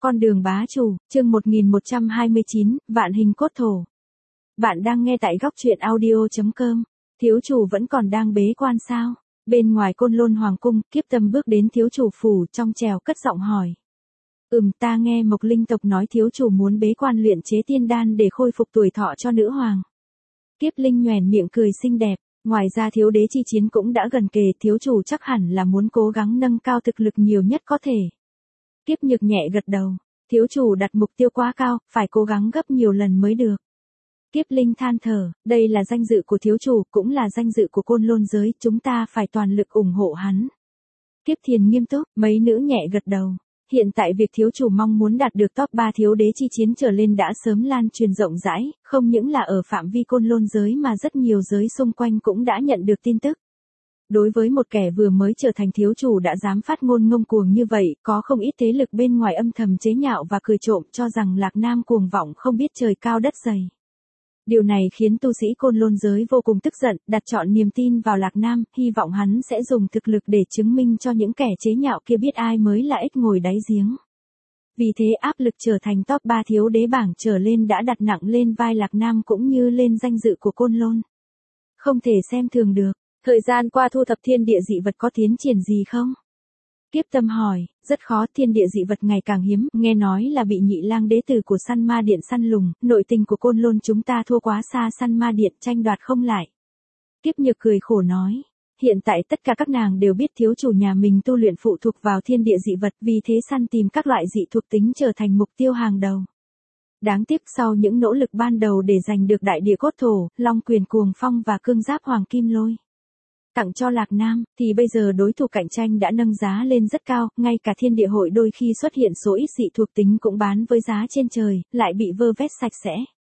Con đường bá chủ, chương 1129, vạn hình cốt thổ. Bạn đang nghe tại góc truyện audio.com. Thiếu chủ vẫn còn đang bế quan sao? Bên ngoài Côn Lôn Hoàng cung, Kiếp Tâm bước đến thiếu chủ phủ trong trèo cất giọng hỏi. Ta nghe Mộc Linh tộc nói thiếu chủ muốn bế quan luyện chế tiên đan để khôi phục tuổi thọ cho nữ hoàng. Kiếp Linh nhoẻn miệng cười xinh đẹp. Ngoài ra thiếu đế chi chiến cũng đã gần kề, thiếu chủ chắc hẳn là muốn cố gắng nâng cao thực lực nhiều nhất có thể. Kiếp Nhược nhẹ gật đầu. Thiếu chủ đặt mục tiêu quá cao, phải cố gắng gấp nhiều lần mới được. Kiếp Linh than thở, đây là danh dự của thiếu chủ, cũng là danh dự của Côn Lôn giới, chúng ta phải toàn lực ủng hộ hắn. Kiếp Thiền nghiêm túc, mấy nữ nhẹ gật đầu. Hiện tại việc thiếu chủ mong muốn đạt được top 3 thiếu đế chi chiến trở lên đã sớm lan truyền rộng rãi, không những là ở phạm vi Côn Lôn giới mà rất nhiều giới xung quanh cũng đã nhận được tin tức. Đối với một kẻ vừa mới trở thành thiếu chủ đã dám phát ngôn ngông cuồng như vậy, có không ít thế lực bên ngoài âm thầm chế nhạo và cười trộm cho rằng Lạc Nam cuồng vọng không biết trời cao đất dày. Điều này khiến tu sĩ Côn Lôn giới vô cùng tức giận, đặt trọn niềm tin vào Lạc Nam, hy vọng hắn sẽ dùng thực lực để chứng minh cho những kẻ chế nhạo kia biết ai mới là ếch ngồi đáy giếng. Vì thế áp lực trở thành top 3 thiếu đế bảng trở lên đã đặt nặng lên vai Lạc Nam cũng như lên danh dự của Côn Lôn. Không thể xem thường được. Thời gian qua thu thập thiên địa dị vật có tiến triển gì không? Kiếp Tâm hỏi, rất khó, thiên địa dị vật ngày càng hiếm, nghe nói là bị Nhị Lang đế tử của Săn Ma Điện săn lùng, nội tình của Côn Lôn chúng ta thua quá xa Săn Ma Điện, tranh đoạt không lại. Kiếp Nhược cười khổ nói, hiện tại tất cả các nàng đều biết thiếu chủ nhà mình tu luyện phụ thuộc vào thiên địa dị vật, vì thế săn tìm các loại dị thuộc tính trở thành mục tiêu hàng đầu. Đáng tiếc sau những nỗ lực ban đầu để giành được đại địa cốt thổ, Long Quyền Cuồng Phong và cương giáp Hoàng Kim Lôi tặng cho Lạc Nam, thì bây giờ đối thủ cạnh tranh đã nâng giá lên rất cao, ngay cả thiên địa hội đôi khi xuất hiện số ít dị thuộc tính cũng bán với giá trên trời, lại bị vơ vét sạch sẽ.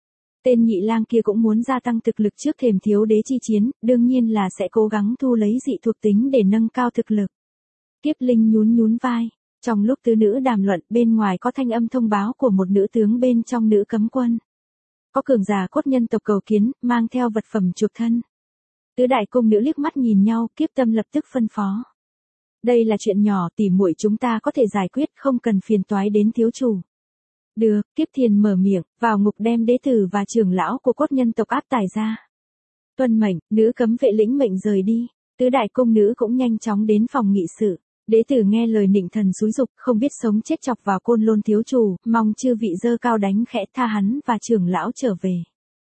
Tên Nhị Lang kia cũng muốn gia tăng thực lực trước thềm thiếu đế chi chiến, đương nhiên là sẽ cố gắng thu lấy dị thuộc tính để nâng cao thực lực. Kiếp Linh nhún vai. Trong lúc tứ nữ đàm luận, bên ngoài có thanh âm thông báo của một nữ tướng bên trong nữ cấm quân. Có cường giả cốt nhân tộc cầu kiến, mang theo vật phẩm chuộc thân. Tứ đại cung nữ liếc mắt nhìn nhau, Kiếp Tâm lập tức phân phó. Đây là chuyện nhỏ, tỉ muội chúng ta có thể giải quyết, không cần phiền toái đến thiếu chủ. Được, Kiếp Thiền mở miệng, vào ngục đem đế tử và trưởng lão của cốt nhân tộc áp tải ra. Tuân mệnh, nữ cấm vệ lĩnh mệnh rời đi. Tứ đại cung nữ cũng nhanh chóng đến phòng nghị sự. Đế tử nghe lời nịnh thần xúi dục, không biết sống chết chọc vào Côn Lôn thiếu chủ, mong chư vị dơ cao đánh khẽ tha hắn và trưởng lão trở về.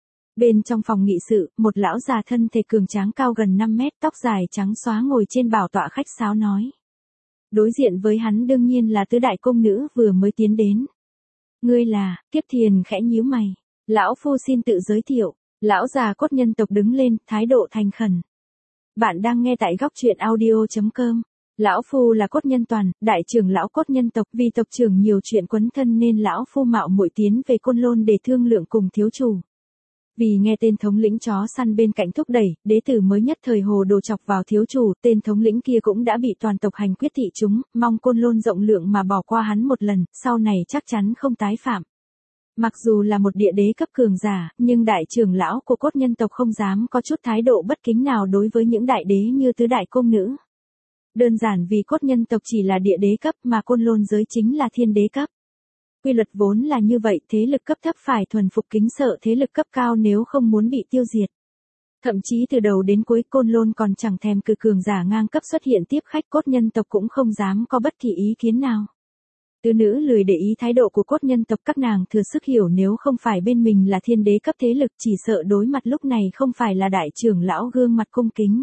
Bên trong phòng nghị sự, một lão già thân thể cường tráng cao gần 5 mét, tóc dài trắng xóa ngồi trên bảo tọa khách sáo nói. Đối diện với hắn đương nhiên là tứ đại cung nữ vừa mới tiến đến. Ngươi là, Kiếp Thiền khẽ nhíu mày. Lão phu xin tự giới thiệu. Lão già cốt nhân tộc đứng lên, thái độ thành khẩn. Bạn đang nghe tại góc truyện audio.com. Lão phu là cốt nhân toàn, đại trưởng lão cốt nhân tộc, vì tộc trưởng nhiều chuyện quấn thân nên lão phu mạo muội tiến về Côn Lôn để thương lượng cùng thiếu chủ. Vì nghe tên thống lĩnh chó săn bên cạnh thúc đẩy, đế tử mới nhất thời hồ đồ chọc vào thiếu chủ, tên thống lĩnh kia cũng đã bị toàn tộc hành quyết thị chúng, mong Côn Lôn rộng lượng mà bỏ qua hắn một lần, sau này chắc chắn không tái phạm. Mặc dù là một địa đế cấp cường giả, nhưng đại trưởng lão của cốt nhân tộc không dám có chút thái độ bất kính nào đối với những đại đế như tứ đại cung nữ. Đơn giản vì cốt nhân tộc chỉ là địa đế cấp mà Côn Lôn giới chính là thiên đế cấp. Quy luật vốn là như vậy, thế lực cấp thấp phải thuần phục kính sợ thế lực cấp cao nếu không muốn bị tiêu diệt. Thậm chí từ đầu đến cuối Côn Lôn còn chẳng thèm cử cường giả ngang cấp xuất hiện tiếp khách, cốt nhân tộc cũng không dám có bất kỳ ý kiến nào. Tứ nữ lười để ý thái độ của cốt nhân tộc, các nàng thừa sức hiểu nếu không phải bên mình là thiên đế cấp thế lực chỉ sợ đối mặt lúc này không phải là đại trưởng lão gương mặt cung kính,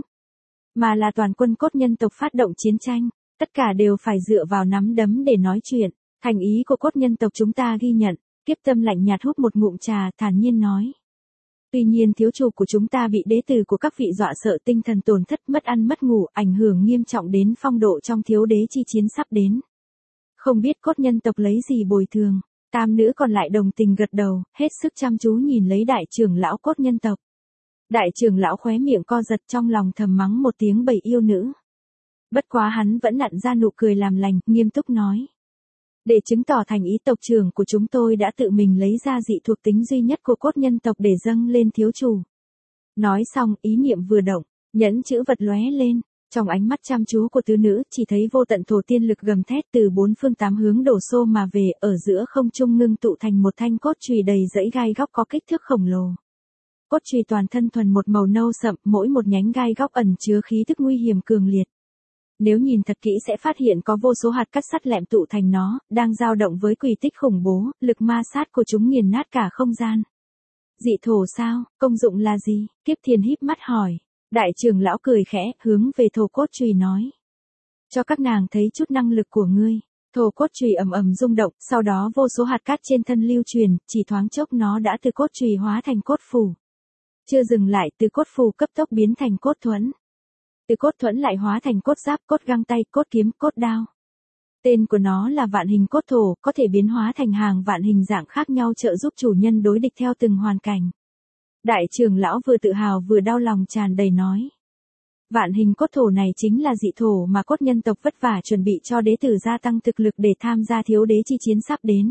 mà là toàn quân cốt nhân tộc phát động chiến tranh, tất cả đều phải dựa vào nắm đấm để nói chuyện. Thành ý của cốt nhân tộc chúng ta ghi nhận. Kiếp Tâm lạnh nhạt hút một ngụm trà, thản nhiên nói. Tuy nhiên thiếu chủ của chúng ta bị đế tử của các vị dọa sợ tinh thần tổn thất, mất ăn mất ngủ, ảnh hưởng nghiêm trọng đến phong độ trong thiếu đế chi chiến sắp đến. Không biết cốt nhân tộc lấy gì bồi thường. Tam nữ còn lại đồng tình gật đầu, hết sức chăm chú nhìn lấy đại trưởng lão cốt nhân tộc. Đại trưởng lão khóe miệng co giật, trong lòng thầm mắng một tiếng bầy yêu nữ. Bất quá hắn vẫn nặn ra nụ cười làm lành, nghiêm túc nói. Để chứng tỏ thành ý, tộc trưởng của chúng tôi đã tự mình lấy ra dị thuộc tính duy nhất của cốt nhân tộc để dâng lên thiếu chủ. Nói xong, ý niệm vừa động, nhẫn chữ vật lóe lên. Trong ánh mắt chăm chú của tứ nữ, chỉ thấy vô tận thổ tiên lực gầm thét từ bốn phương tám hướng đổ xô mà về, ở giữa không trung ngưng tụ thành một thanh cốt chùy đầy dãy gai góc có kích thước khổng lồ. Cốt chùy toàn thân thuần một màu nâu sậm, mỗi một nhánh gai góc ẩn chứa khí tức nguy hiểm cường liệt. Nếu nhìn thật kỹ sẽ phát hiện có vô số hạt cắt sắt lẹm tụ thành nó, đang dao động với quỷ tích khủng bố, lực ma sát của chúng nghiền nát cả không gian. Dị thổ sao, công dụng là gì? Kiếp Thiền híp mắt hỏi. Đại trưởng lão cười khẽ, hướng về thổ cốt chùy nói. Cho các nàng thấy chút năng lực của ngươi. Thổ cốt chùy ầm ầm rung động, sau đó vô số hạt cát trên thân lưu truyền, chỉ thoáng chốc nó đã từ cốt chùy hóa thành cốt phù. Chưa dừng lại, từ cốt phù cấp tốc biến thành cốt thuẫn. Từ cốt thuẫn lại hóa thành cốt giáp, cốt găng tay, cốt kiếm, cốt đao. Tên của nó là vạn hình cốt thổ, có thể biến hóa thành hàng vạn hình dạng khác nhau trợ giúp chủ nhân đối địch theo từng hoàn cảnh. Đại trưởng lão vừa tự hào vừa đau lòng tràn đầy nói. Vạn hình cốt thổ này chính là dị thổ mà cốt nhân tộc vất vả chuẩn bị cho đế tử gia tăng thực lực để tham gia thiếu đế chi chiến sắp đến.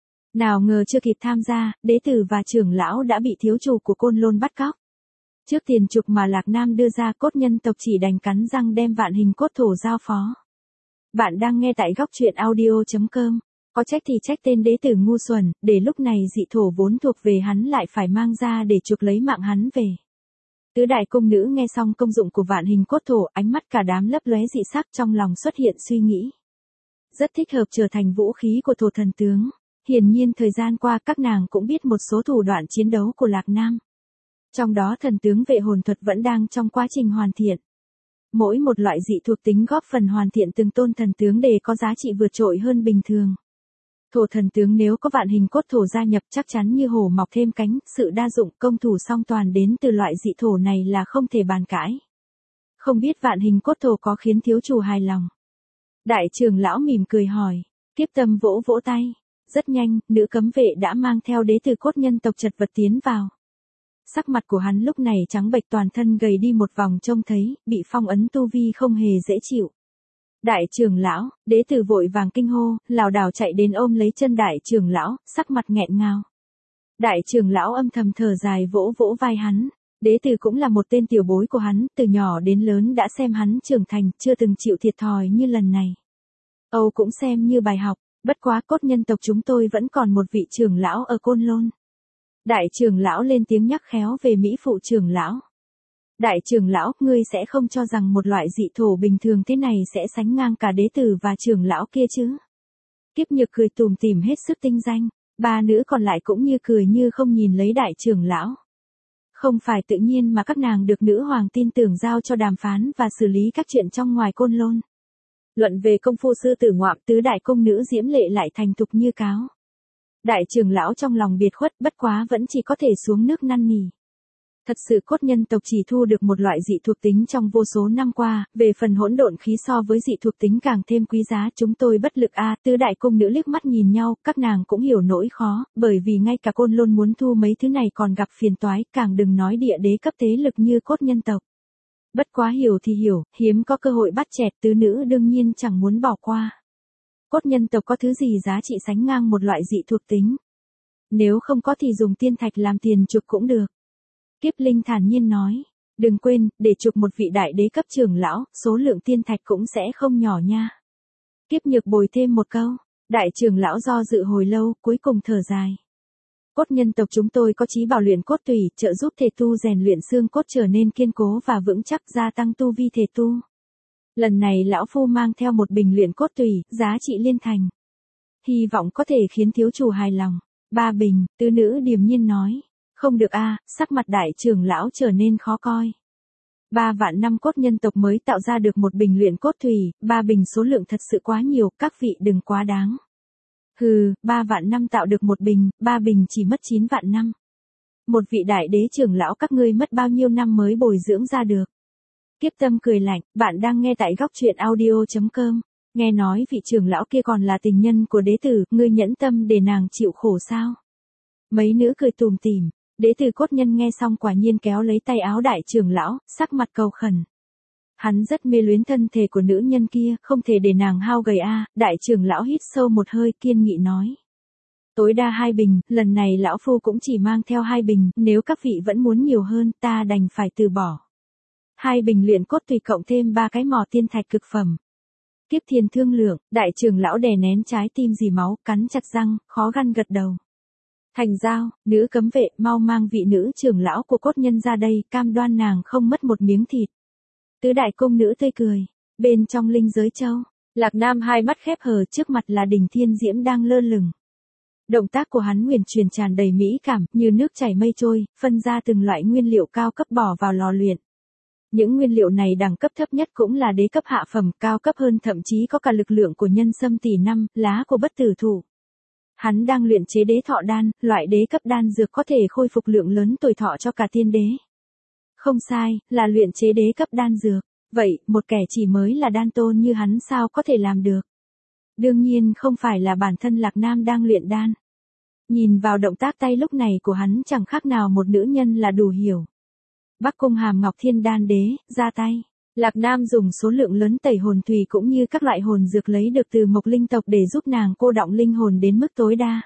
Nào ngờ chưa kịp tham gia, đế tử và trưởng lão đã bị thiếu chủ của Côn Lôn bắt cóc. Trước tiền trục mà Lạc Nam đưa ra, cốt nhân tộc chỉ đành cắn răng đem vạn hình cốt thổ giao phó. Bạn đang nghe tại góc truyện audio.com. Có trách thì trách tên đế tử ngu xuẩn, để lúc này dị thổ vốn thuộc về hắn lại phải mang ra để chuộc lấy mạng hắn về. Tứ đại cung nữ nghe xong công dụng của vạn hình cốt thổ, ánh mắt cả đám lấp lóe dị sắc, trong lòng xuất hiện suy nghĩ. Rất thích hợp trở thành vũ khí của thổ thần tướng. Hiển nhiên thời gian qua các nàng cũng biết một số thủ đoạn chiến đấu của Lạc Nam. Trong đó thần tướng vệ hồn thuật vẫn đang trong quá trình hoàn thiện. Mỗi một loại dị thuộc tính góp phần hoàn thiện từng tôn thần tướng để có giá trị vượt trội hơn bình thường. Thổ thần tướng nếu có vạn hình cốt thổ gia nhập chắc chắn như hổ mọc thêm cánh, sự đa dụng công thủ song toàn đến từ loại dị thổ này là không thể bàn cãi. Không biết vạn hình cốt thổ có khiến thiếu chủ hài lòng. Đại trưởng lão mỉm cười hỏi, Kiếp Tâm vỗ vỗ tay. Rất nhanh, nữ cấm vệ đã mang theo đế tử cốt nhân tộc chật vật tiến vào. Sắc mặt của hắn lúc này trắng bệch, toàn thân gầy đi một vòng, trông thấy, bị phong ấn tu vi không hề dễ chịu. Đại trưởng lão, đế tử vội vàng kinh hô, lảo đảo chạy đến ôm lấy chân đại trưởng lão, sắc mặt nghẹn ngào. Đại trưởng lão âm thầm thở dài vỗ vỗ vai hắn. Đế tử cũng là một tên tiểu bối của hắn, từ nhỏ đến lớn đã xem hắn trưởng thành, chưa từng chịu thiệt thòi như lần này. Âu cũng xem như bài học, bất quá cốt nhân tộc chúng tôi vẫn còn một vị trưởng lão ở Côn Lôn. Đại trưởng lão lên tiếng nhắc khéo về Mỹ phụ trưởng lão. Đại trưởng lão, ngươi sẽ không cho rằng một loại dị thổ bình thường thế này sẽ sánh ngang cả đế tử và trưởng lão kia chứ? Kiếp Nhược cười tủm tỉm hết sức tinh danh, ba nữ còn lại cũng như cười như không nhìn lấy đại trưởng lão. Không phải tự nhiên mà các nàng được nữ hoàng tin tưởng giao cho đàm phán và xử lý các chuyện trong ngoài Côn Lôn. Luận về công phu sư tử ngoạm, tứ đại công nữ diễm lệ lại thành thục như cáo. Đại trưởng lão trong lòng biệt khuất, bất quá vẫn chỉ có thể xuống nước năn nỉ. Thật sự cốt nhân tộc chỉ thu được một loại dị thuộc tính trong vô số năm qua, về phần hỗn độn khí so với dị thuộc tính càng thêm quý giá, chúng tôi bất lực a. Tứ đại cung nữ liếc mắt nhìn nhau, các nàng cũng hiểu nỗi khó, bởi vì ngay cả Côn Lôn muốn thu mấy thứ này còn gặp phiền toái, càng đừng nói địa đế cấp thế lực như cốt nhân tộc. Bất quá hiểu thì hiểu, hiếm có cơ hội bắt chẹt, tứ nữ đương nhiên chẳng muốn bỏ qua. Cốt nhân tộc có thứ gì giá trị sánh ngang một loại dị thuộc tính? Nếu không có thì dùng tiên thạch làm tiền chuộc cũng được. Kiếp Linh thản nhiên nói, đừng quên, để chuộc một vị đại đế cấp trưởng lão, số lượng tiên thạch cũng sẽ không nhỏ nha. Kiếp Nhược bồi thêm một câu, đại trưởng lão do dự hồi lâu, cuối cùng thở dài. Cốt nhân tộc chúng tôi có chí bảo luyện cốt tủy, trợ giúp thể tu rèn luyện xương cốt trở nên kiên cố và vững chắc, gia tăng tu vi thể tu. Lần này lão phu mang theo một bình luyện cốt tủy, giá trị liên thành. Hy vọng có thể khiến thiếu chủ hài lòng. 3 bình, tứ nữ điềm nhiên nói. Không được a, sắc mặt đại trưởng lão trở nên khó coi. 3 vạn năm cốt nhân tộc mới tạo ra được một bình luyện cốt thủy, 3 bình số lượng thật sự quá nhiều, các vị đừng quá đáng. Hừ, 3 vạn năm tạo được một bình, 3 bình chỉ mất 9 vạn năm. Một vị đại đế trưởng lão các ngươi mất bao nhiêu năm mới bồi dưỡng ra được. Kiếp Tâm cười lạnh, bạn đang nghe tại góc truyện audio.com. Nghe nói vị trưởng lão kia còn là tình nhân của đế tử, ngươi nhẫn tâm để nàng chịu khổ sao? Mấy nữ cười tủm tỉm. Đế tử cốt nhân nghe xong quả nhiên kéo lấy tay áo đại trưởng lão, sắc mặt cầu khẩn. Hắn rất mê luyến thân thể của nữ nhân kia, không thể để nàng hao gầy a. Đại trưởng lão hít sâu một hơi, kiên nghị nói. Tối đa 2 bình, lần này lão phu cũng chỉ mang theo 2 bình, nếu các vị vẫn muốn nhiều hơn, ta đành phải từ bỏ. 2 bình luyện cốt tùy cộng thêm 3 cái mỏ tiên thạch cực phẩm. Kiếp Thiên thương lượng, đại trưởng lão đè nén trái tim dì máu, cắn chặt răng, khó khăn gật đầu. Thành giao, nữ cấm vệ, mau mang vị nữ trưởng lão của cốt nhân ra đây, cam đoan nàng không mất một miếng thịt. Tứ đại cung nữ tươi cười, bên trong linh giới châu, Lạc Nam hai mắt khép hờ, trước mặt là đỉnh thiên diễm đang lơ lửng. Động tác của hắn huyền truyền tràn đầy mỹ cảm, như nước chảy mây trôi, phân ra từng loại nguyên liệu cao cấp bỏ vào lò luyện. Những nguyên liệu này đẳng cấp thấp nhất cũng là đế cấp hạ phẩm, cao cấp hơn thậm chí có cả lực lượng của nhân sâm tỷ năm, lá của bất tử thụ. Hắn đang luyện chế đế thọ đan, loại đế cấp đan dược có thể khôi phục lượng lớn tuổi thọ cho cả tiên đế. Không sai, là luyện chế đế cấp đan dược. Vậy, một kẻ chỉ mới là đan tôn như hắn sao có thể làm được? Đương nhiên không phải là bản thân Lạc Nam đang luyện đan. Nhìn vào động tác tay lúc này của hắn chẳng khác nào một nữ nhân là đủ hiểu. Bắc Cung Hàm Ngọc Thiên Đan Đế, ra tay. Lạc Nam dùng số lượng lớn tẩy hồn thủy cũng như các loại hồn dược lấy được từ Mộc Linh tộc để giúp nàng cô đọng linh hồn đến mức tối đa.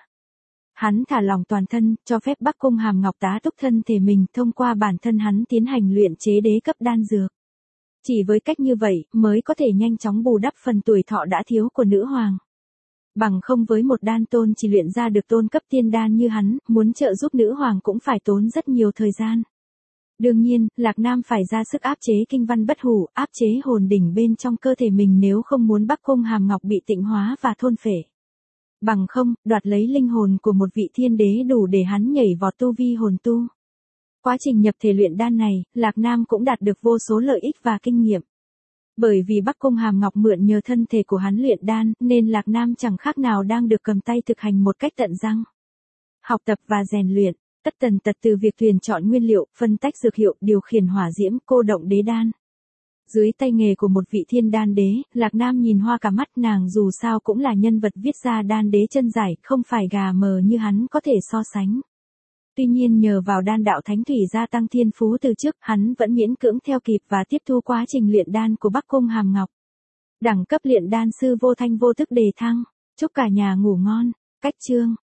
Hắn thả lòng toàn thân, cho phép Bắc Cung Hàm Ngọc tá túc thân thể mình, thông qua bản thân hắn tiến hành luyện chế đế cấp đan dược. Chỉ với cách như vậy, mới có thể nhanh chóng bù đắp phần tuổi thọ đã thiếu của nữ hoàng. Bằng không với một đan tôn chỉ luyện ra được tôn cấp tiên đan như hắn, muốn trợ giúp nữ hoàng cũng phải tốn rất nhiều thời gian. Đương nhiên, Lạc Nam phải ra sức áp chế kinh văn bất hủ, áp chế hồn đỉnh bên trong cơ thể mình nếu không muốn Bắc Cung Hàm Ngọc bị tịnh hóa và thôn phệ. Bằng không, đoạt lấy linh hồn của một vị thiên đế đủ để hắn nhảy vọt tu vi hồn tu. Quá trình nhập thể luyện đan này, Lạc Nam cũng đạt được vô số lợi ích và kinh nghiệm. Bởi vì Bắc Cung Hàm Ngọc mượn nhờ thân thể của hắn luyện đan, nên Lạc Nam chẳng khác nào đang được cầm tay thực hành một cách tận răng. Học tập và rèn luyện, tất tần tật từ việc tuyển chọn nguyên liệu, phân tách dược hiệu, điều khiển hỏa diễm, cô động đế đan. Dưới tay nghề của một vị thiên đan đế, Lạc Nam nhìn hoa cả mắt, nàng dù sao cũng là nhân vật viết ra đan đế chân giải, không phải gà mờ như hắn có thể so sánh. Tuy nhiên nhờ vào đan đạo thánh thủy gia tăng thiên phú từ trước, hắn vẫn miễn cưỡng theo kịp và tiếp thu quá trình luyện đan của Bắc Cung Hàm Ngọc. Đẳng cấp luyện đan sư vô thanh vô tức đề thăng, chúc cả nhà ngủ ngon. Cách chương